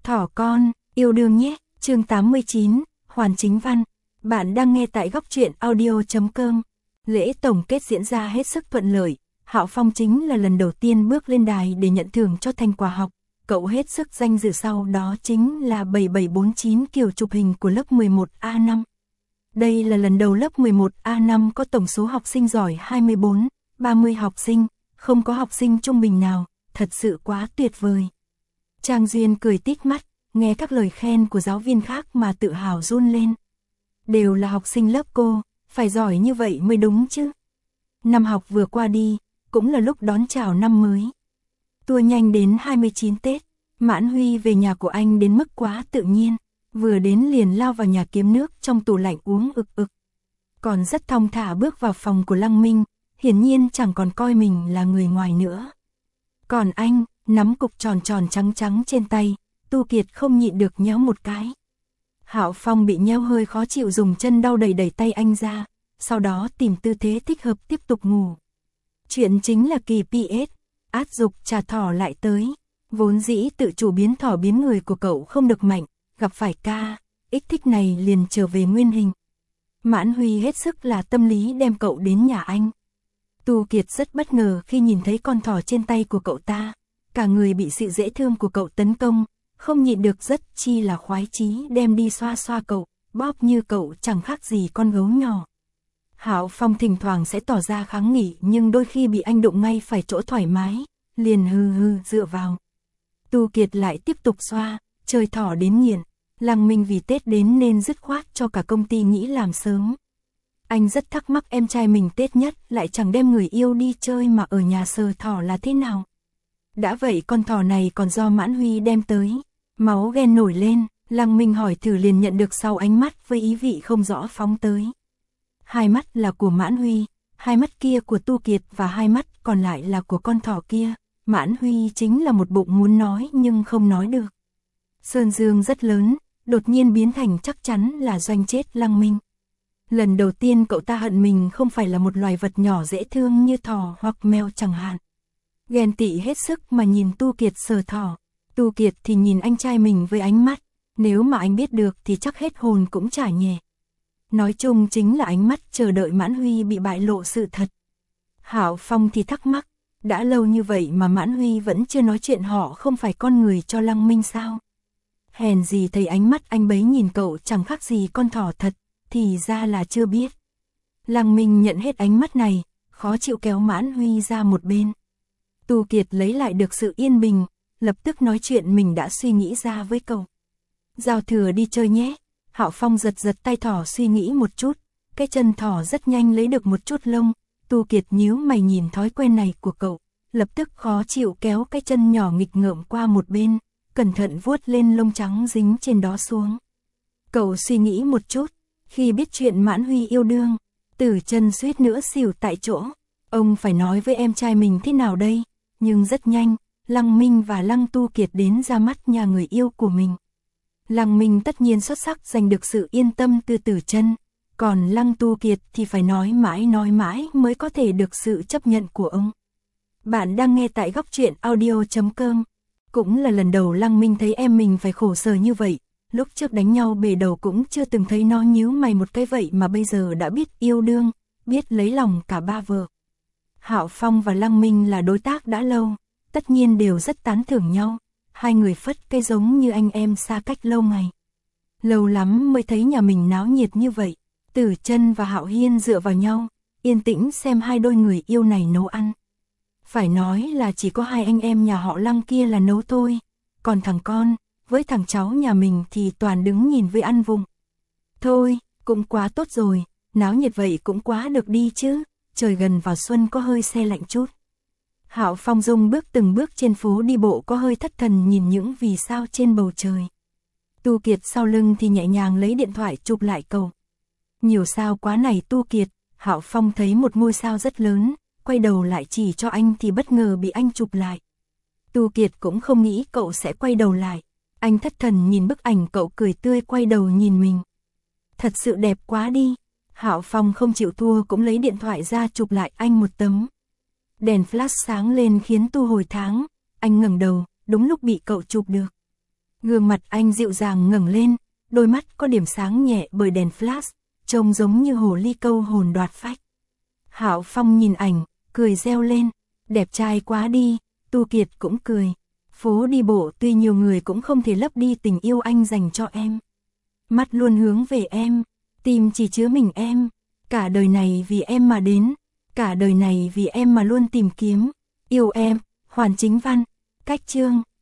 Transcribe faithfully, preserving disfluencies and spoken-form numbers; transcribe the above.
Thỏ con, yêu đương nhé, chương tám mươi chín, Hoàn Chính Văn. Bạn đang nghe tại góc truyện audio chấm com. Lễ tổng kết diễn ra hết sức thuận lợi. Hạo Phong chính là lần đầu tiên bước lên đài để nhận thưởng cho thành quả học. Cậu hết sức danh dự, sau đó chính là bảy bảy bốn chín kiểu chụp hình của lớp mười một A năm. Đây là lần đầu lớp mười một A năm có tổng số học sinh giỏi hai mươi bốn, ba mươi học sinh, không có học sinh trung bình nào, thật sự quá tuyệt vời. Trang Duyên cười tít mắt, nghe các lời khen của giáo viên khác mà tự hào run lên. Đều là học sinh lớp cô, phải giỏi như vậy mới đúng chứ. Năm học vừa qua đi, cũng là lúc đón chào năm mới. Tua nhanh đến hai mươi chín Tết, Mãn Huy về nhà của anh đến mức quá tự nhiên, vừa đến liền lao vào nhà kiếm nước trong tủ lạnh uống ực ực. Còn rất thong thả bước vào phòng của Lăng Minh, hiển nhiên chẳng còn coi mình là người ngoài nữa. Còn anh, nắm cục tròn tròn trắng trắng trên tay, Tu Kiệt không nhịn được nhéo một cái. Hạo Phong bị nhéo hơi khó chịu, dùng chân đau đẩy đẩy tay anh ra, sau đó tìm tư thế thích hợp tiếp tục ngủ. Chuyện chính là kỳ pê ét, át dục trà thỏ lại tới. Vốn dĩ tự chủ biến thỏ biến người của cậu không được mạnh, gặp phải ca, ích thích này liền trở về nguyên hình. Mãn Huy hết sức là tâm lý đem cậu đến nhà anh. Tu Kiệt rất bất ngờ khi nhìn thấy con thỏ trên tay của cậu ta, cả người bị sự dễ thương của cậu tấn công, không nhịn được rất chi là khoái chí đem đi xoa xoa cậu, bóp như cậu chẳng khác gì con gấu nhỏ. Hạo Phong thỉnh thoảng sẽ tỏ ra kháng nghị, nhưng đôi khi bị anh đụng ngay phải chỗ thoải mái, liền hừ hừ dựa vào. Tu Kiệt lại tiếp tục xoa, chơi thỏ đến nghiện. Lăng Minh vì Tết đến nên dứt khoát cho cả công ty nghỉ làm sớm. Anh rất thắc mắc em trai mình Tết nhất lại chẳng đem người yêu đi chơi mà ở nhà sờ thỏ là thế nào. Đã vậy con thỏ này còn do Mãn Huy đem tới. Máu ghen nổi lên, Lăng Minh hỏi thử liền nhận được sau ánh mắt với ý vị không rõ phóng tới. Hai mắt là của Mãn Huy, hai mắt kia của Tu Kiệt và hai mắt còn lại là của con thỏ kia. Mãn Huy chính là một bụng muốn nói nhưng không nói được. Sơn dương rất lớn, đột nhiên biến thành chắc chắn là doanh chết Lăng Minh. Lần đầu tiên cậu ta hận mình không phải là một loài vật nhỏ dễ thương như thỏ hoặc mèo chẳng hạn. Ghen tị hết sức mà nhìn Tu Kiệt sờ thỏ. Tu Kiệt thì nhìn anh trai mình với ánh mắt, nếu mà anh biết được thì chắc hết hồn cũng chả nhẹ. Nói chung chính là ánh mắt chờ đợi Mãn Huy bị bại lộ sự thật. Hạo Phong thì thắc mắc, đã lâu như vậy mà Mãn Huy vẫn chưa nói chuyện họ không phải con người cho Lăng Minh sao? Hèn gì thấy ánh mắt anh bấy nhìn cậu chẳng khác gì con thỏ thật, thì ra là chưa biết. Lăng Minh nhận hết ánh mắt này, khó chịu kéo Mãn Huy ra một bên. Tu Kiệt lấy lại được sự yên bình, lập tức nói chuyện mình đã suy nghĩ ra với cậu. Giao thừa đi chơi nhé. Hạo Phong giật giật tay thỏ suy nghĩ một chút, cái chân thỏ rất nhanh lấy được một chút lông. Tu Kiệt nhíu mày nhìn thói quen này của cậu, lập tức khó chịu kéo cái chân nhỏ nghịch ngợm qua một bên, cẩn thận vuốt lên lông trắng dính trên đó xuống. Cậu suy nghĩ một chút, khi biết chuyện Mãn Huy yêu đương, Tử Chân suýt nữa xỉu tại chỗ. Ông phải nói với em trai mình thế nào đây? Nhưng rất nhanh, Lăng Minh và Lăng Tu Kiệt đến ra mắt nhà người yêu của mình. Lăng Minh tất nhiên xuất sắc giành được sự yên tâm từ Tử Chân, còn Lăng Tu Kiệt thì phải nói mãi nói mãi mới có thể được sự chấp nhận của ông. Bạn đang nghe tại góc truyện audio chấm com. Cũng là lần đầu Lăng Minh thấy em mình phải khổ sở như vậy, lúc trước đánh nhau bể đầu cũng chưa từng thấy nó nhíu mày một cái vậy mà bây giờ đã biết yêu đương, biết lấy lòng cả ba vợ. Hạo Phong và Lăng Minh là đối tác đã lâu, tất nhiên đều rất tán thưởng nhau, hai người phất cây giống như anh em xa cách lâu ngày. Lâu lắm mới thấy nhà mình náo nhiệt như vậy, Tử Chân và Hạo Hiên dựa vào nhau, yên tĩnh xem hai đôi người yêu này nấu ăn. Phải nói là chỉ có hai anh em nhà họ Lăng kia là nấu thôi, còn thằng con, với thằng cháu nhà mình thì toàn đứng nhìn với ăn vụng. Thôi, cũng quá tốt rồi, náo nhiệt vậy cũng quá được đi chứ, trời gần vào xuân có hơi se lạnh chút. Hạo Phong Dung bước từng bước trên phố đi bộ có hơi thất thần nhìn những vì sao trên bầu trời. Tu Kiệt sau lưng thì nhẹ nhàng lấy điện thoại chụp lại cậu. Nhiều sao quá này Tu Kiệt, Hạo Phong thấy một ngôi sao rất lớn, quay đầu lại chỉ cho anh thì bất ngờ bị anh chụp lại. Tu Kiệt cũng không nghĩ cậu sẽ quay đầu lại, anh thất thần nhìn bức ảnh cậu cười tươi quay đầu nhìn mình. Thật sự đẹp quá đi. Hạo Phong không chịu thua cũng lấy điện thoại ra chụp lại anh một tấm. Đèn flash sáng lên khiến Tu hồi tháng, anh ngẩng đầu, đúng lúc bị cậu chụp được. Gương mặt anh dịu dàng ngẩng lên, đôi mắt có điểm sáng nhẹ bởi đèn flash, trông giống như hồ ly câu hồn đoạt phách. Hạo Phong nhìn ảnh, cười reo lên, đẹp trai quá đi. Tu Kiệt cũng cười. Phố đi bộ tuy nhiều người cũng không thể lấp đi tình yêu anh dành cho em. Mắt luôn hướng về em, tim chỉ chứa mình em. Cả đời này vì em mà đến, cả đời này vì em mà luôn tìm kiếm. Yêu em, Hoàn Chính Văn, Cách Chương.